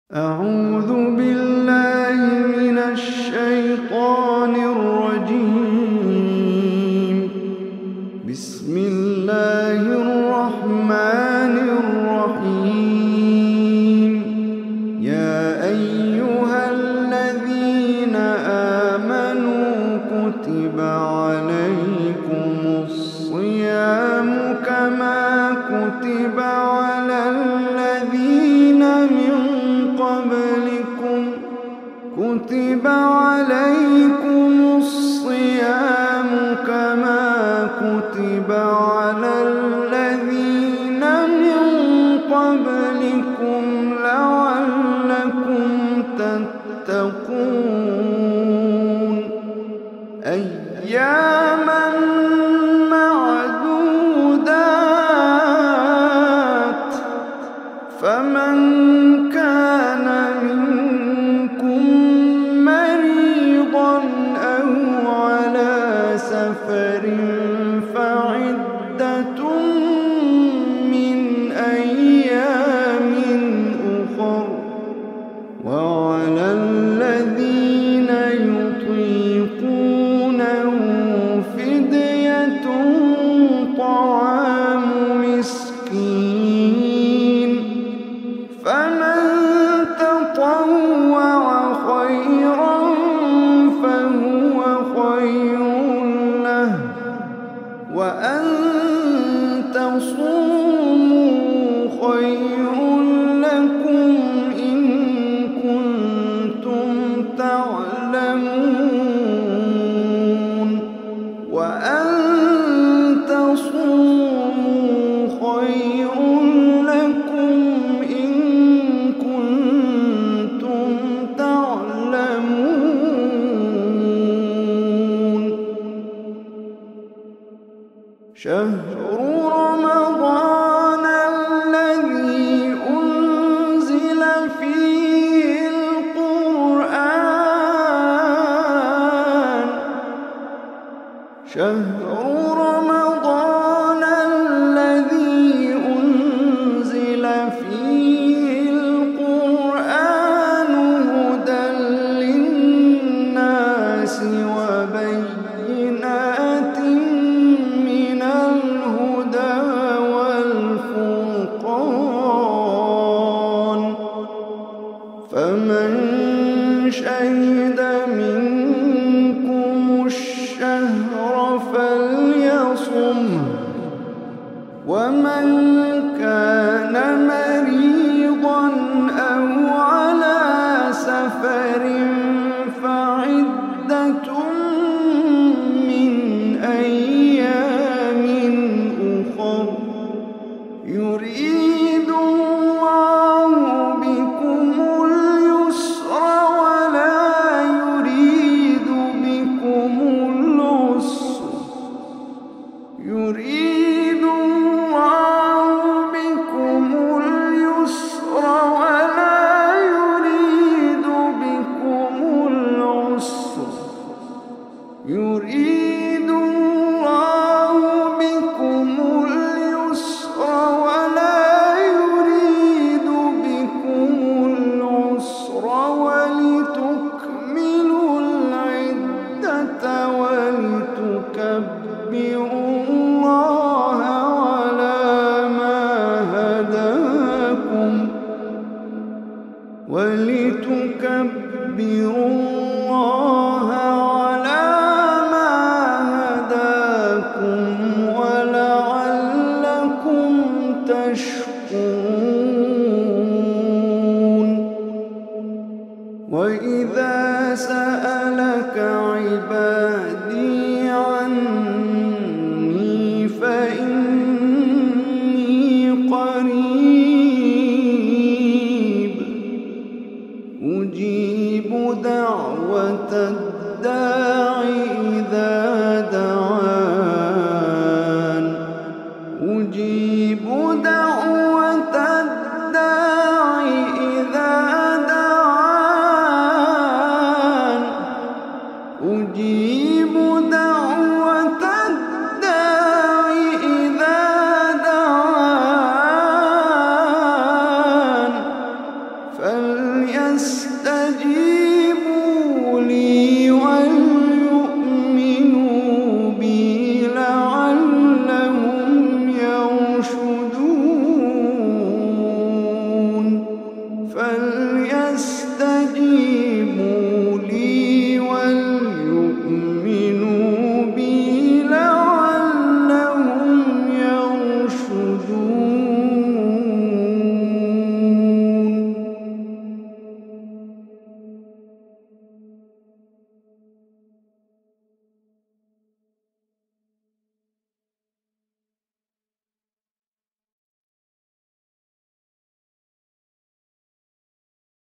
أعوذ بالله من الشيطان الرجيم. بسم الله الرحمن الرحيم. يا أيها الذين آمنوا كتب عليكم الصيام كما كتب على الذين من قبلكم لعلكم تتقون أياما معدودات فمن كان منكم مريضا أو على سفر فعدة من أيام أخر وعلى الذين يطيقونه فدية طعام مسكين فمن تطوع خيرا فهو خير له وأن تصوموا خير لكم إن كنتم تعلمون وأن تصوموا خير لكم إن كنتم تعلمون. شهر رمضان الذي أنزل فيه القرآن شهر رمضان الذي أنزل فيه القرآن هدى للناس وبينات من الهدى والفرقان فمن شهد منكم الشهر فليصمه ومن كان مريضا أو على سفر فعدة من أيام أخر يريد الله بكم اليسر ولا يريد بكم العسر يريد الله بكم اليسر ولا يريد بكم العسر يريد الله بكم اليسر ولا يريد بكم العسر ولتكملوا العدة ولتكبروا الله على ما هداكم ولتكبروا الله على ما هداكم ولعلكم تشكرون. وإذا سألك عبادي عني فإني قريب أجيب دعوة الداع إذا دعان أجيب دعوة